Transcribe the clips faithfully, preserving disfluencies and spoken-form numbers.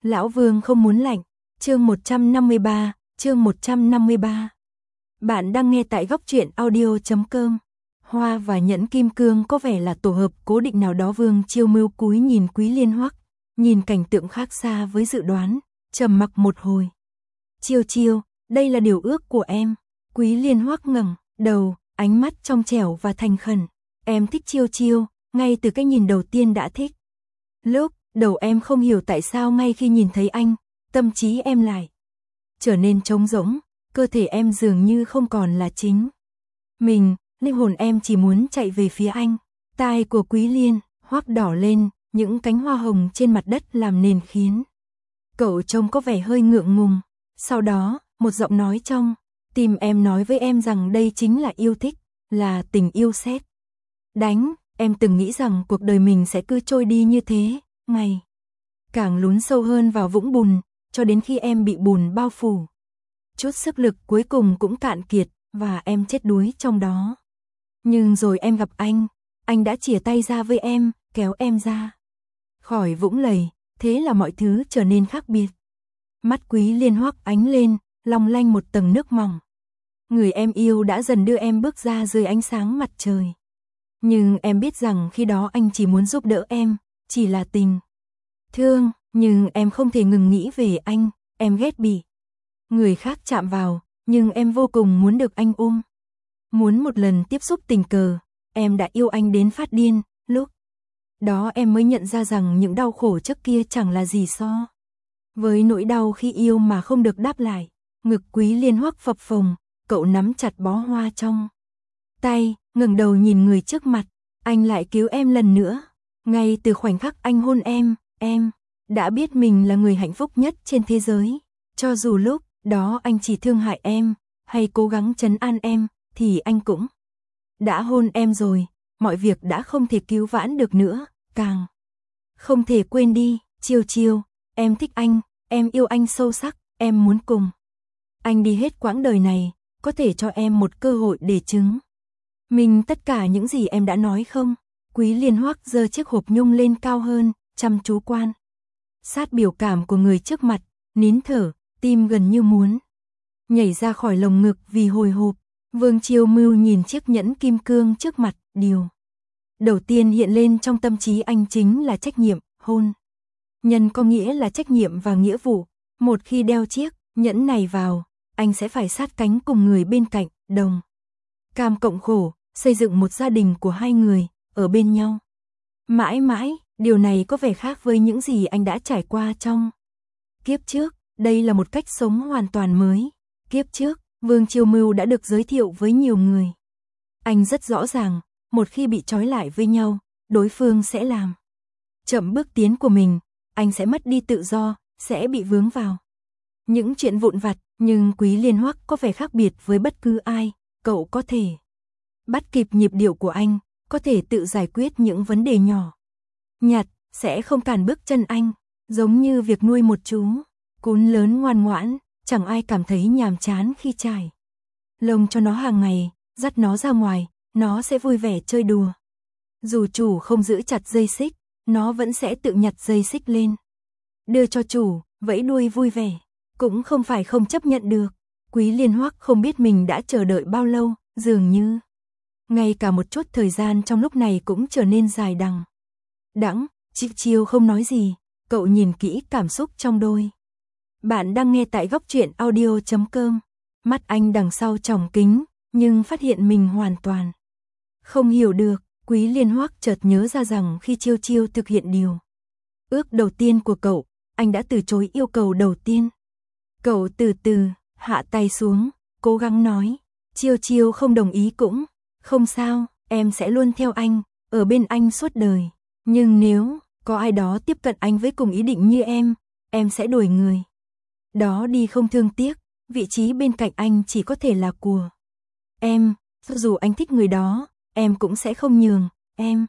Lão Vương không muốn lạnh. Chương một trăm năm mươi ba, chương một trăm năm mươi ba. Bạn đang nghe tại góc truyện audio chấm com. Hoa và nhẫn kim cương có vẻ là tổ hợp cố định nào đó. Vương Chiêu Mưu cúi nhìn Quý Liên Hoắc, nhìn cảnh tượng khác xa với dự đoán, trầm mặc một hồi. Chiêu Chiêu, đây là điều ước của em. Quý Liên Hoắc ngẩng đầu, ánh mắt trong trẻo và thành khẩn. Em thích Chiêu Chiêu, ngay từ cái nhìn đầu tiên đã thích. Lúc đầu em không hiểu tại sao ngay khi nhìn thấy anh, tâm trí em lại trở nên trống rỗng, cơ thể em dường như không còn là chính mình, linh hồn em chỉ muốn chạy về phía anh. Tai của Quý Liên Hoắc đỏ lên, những cánh hoa hồng trên mặt đất làm nền khiến cậu trông có vẻ hơi ngượng ngùng. Sau đó, một giọng nói trong tim em nói với em rằng đây chính là yêu thích, là tình yêu sét đánh. Em từng nghĩ rằng cuộc đời mình sẽ cứ trôi đi như thế, ngày càng lún sâu hơn vào vũng bùn, cho đến khi em bị bùn bao phủ. Chút sức lực cuối cùng cũng cạn kiệt, và em chết đuối trong đó. Nhưng rồi em gặp anh, anh đã chìa tay ra với em, kéo em ra khỏi vũng lầy, thế là mọi thứ trở nên khác biệt. Mắt Quý Liên Hoắc ánh lên, long lanh một tầng nước mỏng. Người em yêu đã dần đưa em bước ra dưới ánh sáng mặt trời. Nhưng em biết rằng khi đó anh chỉ muốn giúp đỡ em, chỉ là tình thương, nhưng em không thể ngừng nghĩ về anh, em ghét bị người khác chạm vào, nhưng em vô cùng muốn được anh ôm. Muốn một lần tiếp xúc tình cờ, em đã yêu anh đến phát điên, lúc đó em mới nhận ra rằng những đau khổ trước kia chẳng là gì so với nỗi đau khi yêu mà không được đáp lại. Ngực Quý Liên Hoắc phập phồng, cậu nắm chặt bó hoa trong tay, ngẩng đầu nhìn người trước mặt. Anh lại cứu em lần nữa. Ngay từ khoảnh khắc anh hôn em, em đã biết mình là người hạnh phúc nhất trên thế giới. Cho dù lúc đó anh chỉ thương hại em, hay cố gắng trấn an em, thì anh cũng đã hôn em rồi. Mọi việc đã không thể cứu vãn được nữa, càng không thể quên đi. Chiêu Chiêu, em thích anh, em yêu anh sâu sắc, em muốn cùng anh đi hết quãng đời này. Có thể cho em một cơ hội để chứng minh tất cả những gì em đã nói không? Quý Liên Hoắc giơ chiếc hộp nhung lên cao hơn, chăm chú quan sát biểu cảm của người trước mặt, nín thở, tim gần như muốn nhảy ra khỏi lồng ngực vì hồi hộp. Vương Chiêu Mưu nhìn chiếc nhẫn kim cương trước mặt, điều đầu tiên hiện lên trong tâm trí anh chính là trách nhiệm. Hôn nhân có nghĩa là trách nhiệm và nghĩa vụ. Một khi đeo chiếc nhẫn này vào, anh sẽ phải sát cánh cùng người bên cạnh, đồng cam cộng khổ, xây dựng một gia đình của hai người, ở bên nhau mãi mãi. Điều này có vẻ khác với những gì anh đã trải qua trong kiếp trước. Đây là một cách sống hoàn toàn mới. Kiếp trước, Vương Chiêu Mưu đã được giới thiệu với nhiều người. Anh rất rõ ràng, một khi bị trói lại với nhau, đối phương sẽ làm chậm bước tiến của mình, anh sẽ mất đi tự do, sẽ bị vướng vào những chuyện vụn vặt. Nhưng Quý Liên Hoắc có vẻ khác biệt với bất cứ ai. Cậu có thể bắt kịp nhịp điệu của anh, có thể tự giải quyết những vấn đề nhỏ nhặt, sẽ không cản bước chân anh. Giống như việc nuôi một chú cún lớn ngoan ngoãn, chẳng ai cảm thấy nhàm chán khi trải lông cho nó hàng ngày, dắt nó ra ngoài, nó sẽ vui vẻ chơi đùa. Dù chủ không giữ chặt dây xích, nó vẫn sẽ tự nhặt dây xích lên, đưa cho chủ, vẫy đuôi vui vẻ. Cũng không phải không chấp nhận được. Quý Liên Hoắc không biết mình đã chờ đợi bao lâu, dường như ngay cả một chút thời gian trong lúc này cũng trở nên dài đằng đẵng. Chiêu Chiêu không nói gì, cậu nhìn kỹ cảm xúc trong đôi. Bạn đang nghe tại góc truyện audio chấm com. Mắt anh đằng sau tròng kính, nhưng phát hiện mình hoàn toàn không hiểu được. Quý Liên Hoắc chợt nhớ ra rằng khi Chiêu Chiêu thực hiện điều ước đầu tiên của cậu, anh đã từ chối yêu cầu đầu tiên. Cậu từ từ hạ tay xuống, cố gắng nói. Chiêu Chiêu không đồng ý cũng không sao, em sẽ luôn theo anh, ở bên anh suốt đời. Nhưng nếu có ai đó tiếp cận anh với cùng ý định như em, em sẽ đuổi người đó đi không thương tiếc. Vị trí bên cạnh anh chỉ có thể là của em. Cho dù anh thích người đó, em cũng sẽ không nhường. Em,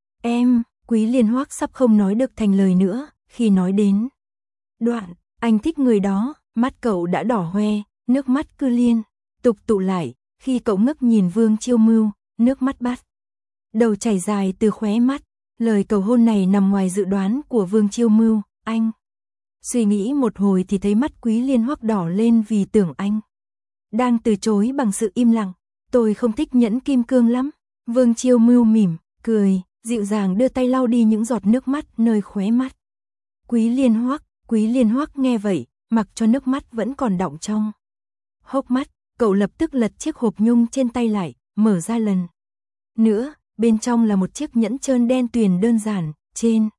em, Quý Liên Hoắc sắp không nói được thành lời nữa. Khi nói đến đoạn anh thích người đó, mắt cậu đã đỏ hoe, nước mắt cứ liên tục tụ lại. Khi cậu ngước nhìn Vương Chiêu Mưu, nước mắt bắt đầu chảy dài từ khóe mắt. Lời cầu hôn này nằm ngoài dự đoán của Vương Chiêu Mưu. Anh Suy nghĩ một hồi thì thấy mắt Quý Liên Hoắc đỏ lên vì tưởng anh đang từ chối bằng sự im lặng. Tôi không thích nhẫn kim cương lắm. Vương Chiêu Mưu mỉm, cười, dịu dàng đưa tay lau đi những giọt nước mắt nơi khóe mắt. Quý Liên Hoắc, Quý Liên Hoắc nghe vậy, mặc cho nước mắt vẫn còn đọng trong hốc mắt, cậu lập tức lật chiếc hộp nhung trên tay lại, mở ra lần nữa, bên trong là một chiếc nhẫn trơn đen tuyền đơn giản, trên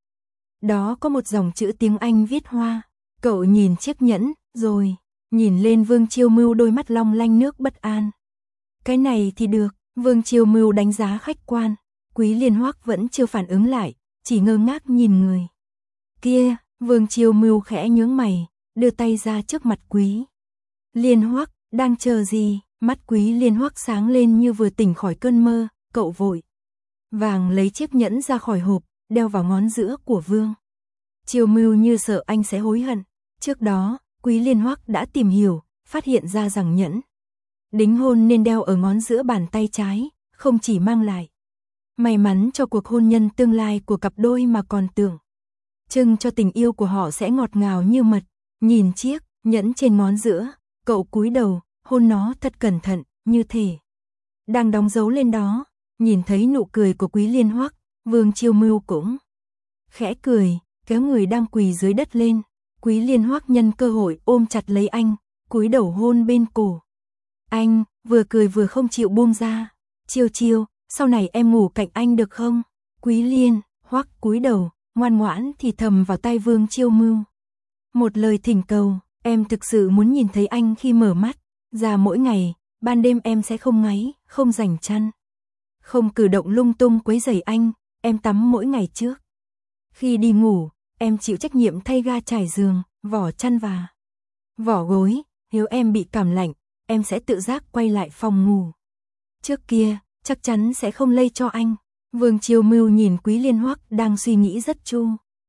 đó có một dòng chữ tiếng Anh viết hoa. Cậu nhìn chiếc nhẫn, rồi nhìn lên Vương Chiêu Mưu, đôi mắt long lanh nước bất an. Cái này thì được, Vương Chiêu Mưu đánh giá khách quan. Quý Liên Hoắc vẫn chưa phản ứng lại, chỉ ngơ ngác nhìn người kia. Vương Chiêu Mưu khẽ nhướng mày, đưa tay ra trước mặt Quý Liên Hoắc, đang chờ gì? Mắt Quý Liên Hoắc sáng lên như vừa tỉnh khỏi cơn mơ, cậu vội vàng lấy chiếc nhẫn ra khỏi hộp, đeo vào ngón giữa của Vương Chiêu Mưu như sợ anh sẽ hối hận. Trước đó, Quý Liên Hoắc đã tìm hiểu, phát hiện ra rằng nhẫn đính hôn nên đeo ở ngón giữa bàn tay trái, không chỉ mang lại may mắn cho cuộc hôn nhân tương lai của cặp đôi mà còn tưởng chừng cho tình yêu của họ sẽ ngọt ngào như mật. Nhìn chiếc nhẫn trên ngón giữa, cậu cúi đầu, hôn nó thật cẩn thận, như thể đang đóng dấu lên đó. Nhìn thấy nụ cười của Quý Liên Hoắc, Vương Chiêu Mưu cũng khẽ cười, kéo người đang quỳ dưới đất lên. Quý Liên Hoắc nhân cơ hội ôm chặt lấy anh, cúi đầu hôn bên cổ anh, vừa cười vừa không chịu buông ra. Chiêu Chiêu, sau này em ngủ cạnh anh được không? Quý Liên Hoắc cúi đầu, ngoan ngoãn thì thầm vào tai Vương Chiêu Mưu. Một lời thỉnh cầu, em thực sự muốn nhìn thấy anh khi mở mắt ra mỗi ngày, ban đêm em sẽ không ngáy, không rảnh chăn, không cử động lung tung quấy rầy anh, em tắm mỗi ngày trước khi đi ngủ, em chịu trách nhiệm thay ga trải giường, vỏ chăn và vỏ gối, nếu em bị cảm lạnh, em sẽ tự giác quay lại phòng ngủ trước kia, chắc chắn sẽ không lây cho anh. Vương Chiêu Mưu nhìn Quý Liên Hoắc đang suy nghĩ rất chu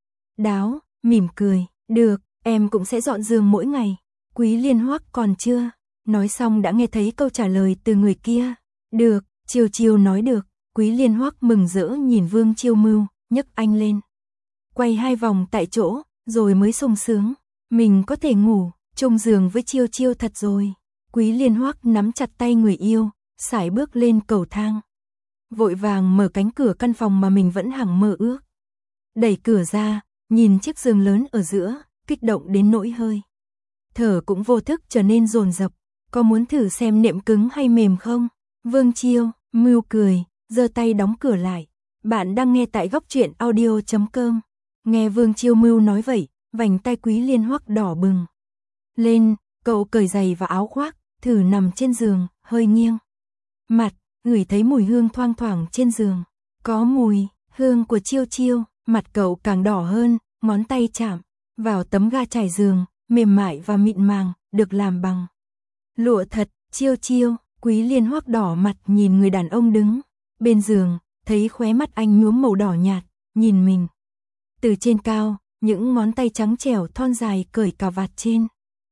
đáo, mỉm cười, được, em cũng sẽ dọn giường mỗi ngày. Quý Liên Hoắc còn chưa nói xong đã nghe thấy câu trả lời từ người kia. Được, Chiêu Chiêu nói được. Quý Liên Hoắc mừng rỡ nhìn Vương Chiêu Mưu, nhấc anh lên, quay hai vòng tại chỗ, rồi mới sung sướng. Mình có thể ngủ chung giường với Chiêu Chiêu thật rồi. Quý Liên Hoắc nắm chặt tay người yêu, sải bước lên cầu thang, vội vàng mở cánh cửa căn phòng mà mình vẫn hằng mơ ước. Đẩy cửa ra, nhìn chiếc giường lớn ở giữa, kích động đến nỗi hơi thở cũng vô thức trở nên dồn dập. Có muốn thử xem nệm cứng hay mềm không? Vương Chiêu Mưu cười, giơ tay đóng cửa lại. Bạn đang nghe tại góc truyện audio chấm com. Nghe Vương Chiêu Mưu nói vậy, vành tay Quý Liên Hoắc đỏ bừng lên, cậu cởi giày và áo khoác, thử nằm trên giường, hơi nghiêng mặt, ngửi thấy mùi hương thoang thoảng trên giường. Có mùi hương của Chiêu Chiêu, mặt cậu càng đỏ hơn, ngón tay chạm vào tấm ga trải giường, mềm mại và mịn màng, được làm bằng lụa thật. Chiêu Chiêu, Quý Liên Hoắc đỏ mặt nhìn người đàn ông đứng bên giường, thấy khóe mắt anh nhuốm màu đỏ nhạt, nhìn mình từ trên cao, những ngón tay trắng trẻo thon dài cởi cà vạt trên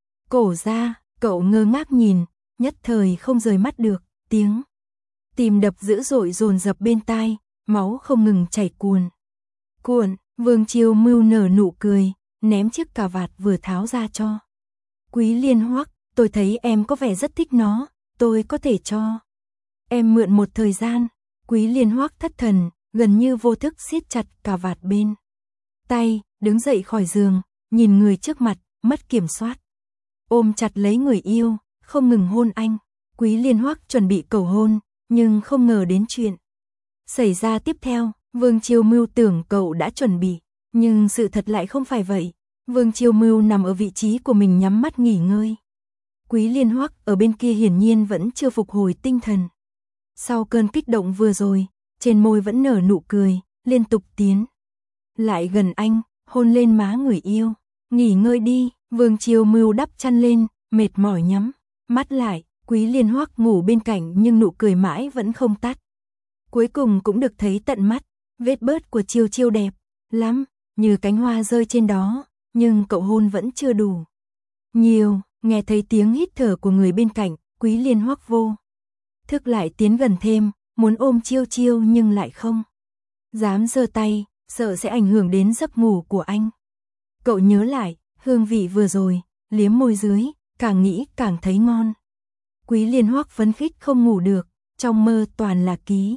cổ ra, cậu ngơ ngác nhìn, nhất thời không rời mắt được. Tiếng tim đập dữ dội dồn dập bên tai, máu không ngừng chảy cuồn cuộn. Vương Chiêu Mưu nở nụ cười, ném chiếc cà vạt vừa tháo ra cho Quý Liên Hoắc. Tôi thấy em có vẻ rất thích nó, tôi có thể cho em mượn một thời gian. Quý Liên Hoắc thất thần, gần như vô thức siết chặt cà vạt bên tay, đứng dậy khỏi giường, nhìn người trước mặt, mất kiểm soát, ôm chặt lấy người yêu, không ngừng hôn anh. Quý Liên Hoắc chuẩn bị cầu hôn, nhưng không ngờ đến chuyện xảy ra tiếp theo. Vương Chiêu Mưu tưởng cậu đã chuẩn bị, nhưng sự thật lại không phải vậy. Vương Chiêu Mưu nằm ở vị trí của mình nhắm mắt nghỉ ngơi. Quý Liên Hoắc ở bên kia hiển nhiên vẫn chưa phục hồi tinh thần. Sau cơn kích động vừa rồi, trên môi vẫn nở nụ cười, liên tục tiến lại gần anh, hôn lên má người yêu. Nghỉ ngơi đi. Vương Chiêu Mưu đắp chăn lên, mệt mỏi nhắm mắt lại. Quý Liên Hoắc ngủ bên cạnh nhưng nụ cười mãi vẫn không tắt. Cuối cùng cũng được thấy tận mắt, vết bớt của Chiêu Chiêu đẹp lắm, như cánh hoa rơi trên đó, nhưng cậu hôn vẫn chưa đủ nhiều. Nghe thấy tiếng hít thở của người bên cạnh, Quý Liên Hoắc vô thức lại tiến gần thêm, muốn ôm Chiêu Chiêu nhưng lại không dám giơ tay, sợ sẽ ảnh hưởng đến giấc ngủ của anh. Cậu nhớ lại, Hương vị vừa rồi, liếm môi dưới, càng nghĩ càng thấy ngon. Quý Liên Hoắc phấn khích không ngủ được, trong mơ toàn là ký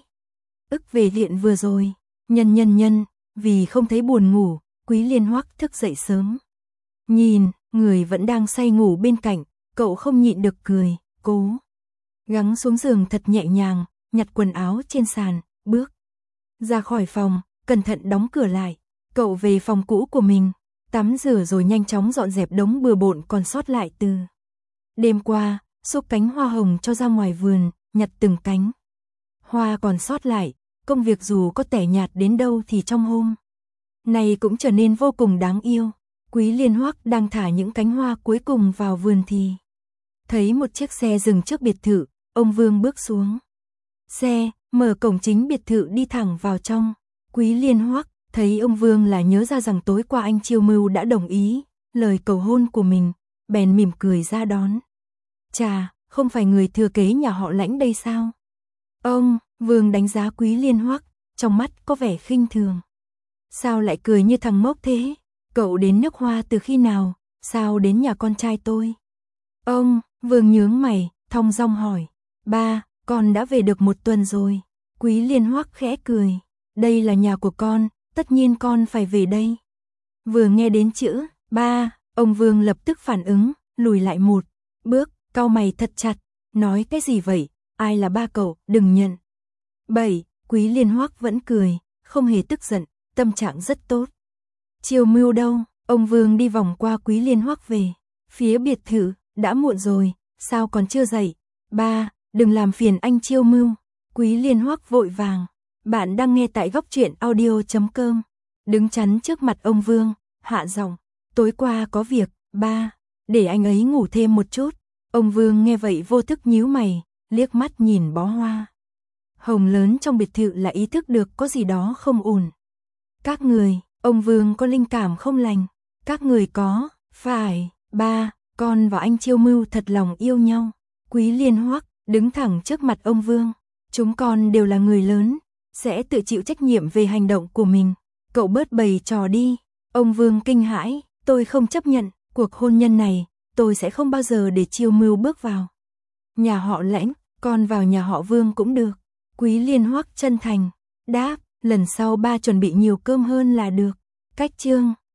ức về chuyện vừa rồi. Nhân nhân nhân, vì không thấy buồn ngủ, Quý Liên Hoắc thức dậy sớm. Nhìn, người vẫn đang say ngủ bên cạnh, cậu không nhịn được cười, cố gắng xuống giường thật nhẹ nhàng, nhặt quần áo trên sàn, bước ra khỏi phòng, cẩn thận đóng cửa lại. Cậu về phòng cũ của mình, tắm rửa rồi nhanh chóng dọn dẹp đống bừa bộn còn sót lại từ đêm qua, xúc cánh hoa hồng cho ra ngoài vườn, nhặt từng cánh hoa còn sót lại. Công việc dù có tẻ nhạt đến đâu thì trong hôm này cũng trở nên vô cùng đáng yêu. Quý Liên Hoắc đang thả những cánh hoa cuối cùng vào vườn thì thấy một chiếc xe dừng trước biệt thự. Ông Vương bước xuống xe, mở cổng chính biệt thự đi thẳng vào trong. Quý Liên Hoắc thấy ông Vương là nhớ ra rằng tối qua anh Chiêu Mưu đã đồng ý lời cầu hôn của mình, bèn mỉm cười ra đón. Chà, không phải người thừa kế nhà họ Lãnh đây sao? Ông Vương đánh giá Quý Liên Hoắc, trong mắt có vẻ khinh thường. Sao lại cười như thằng ngốc thế? Cậu đến nước Hoa từ khi nào? Sao đến nhà con trai tôi? Ông Vương nhướng mày, thong dong hỏi. Ba, con đã về được một tuần rồi. Quý Liên Hoắc khẽ cười. Đây là nhà của con, tất nhiên con phải về đây. Vừa nghe đến chữ ba, ông Vương lập tức phản ứng, lùi lại một bước, cau mày thật chặt. Nói cái gì vậy? Ai là ba cậu? Đừng nhận bậy. Quý Liên Hoắc vẫn cười, không hề tức giận, tâm trạng rất tốt. Chiêu Mưu đâu? Ông Vương đi vòng qua Quý Liên Hoắc về phía biệt thự. Đã muộn rồi, sao còn chưa dậy? Ba, đừng làm phiền anh Chiêu Mưu. Quý Liên Hoắc vội vàng. Bạn đang nghe tại góc truyện audio chấm com. Đứng chắn trước mặt ông Vương, hạ giọng. Tối qua có việc, ba, để anh ấy ngủ thêm một chút. Ông Vương nghe vậy vô thức nhíu mày, liếc mắt nhìn bó hoa hồng lớn trong biệt thự là ý thức được có gì đó không ổn. Các người, ông Vương có linh cảm không lành. Các người có, phải, ba, con và anh Chiêu Mưu thật lòng yêu nhau. Quý Liên Hoắc đứng thẳng trước mặt ông Vương. Chúng con đều là người lớn, sẽ tự chịu trách nhiệm về hành động của mình. Cậu bớt bày trò đi. Ông Vương kinh hãi, tôi không chấp nhận cuộc hôn nhân này, tôi sẽ không bao giờ để Chiêu Mưu bước vào nhà họ Lãnh, con vào nhà họ Vương cũng được. Quý Liên Hoắc chân thành đáp, lần sau ba chuẩn bị nhiều cơm hơn là được. Cách chương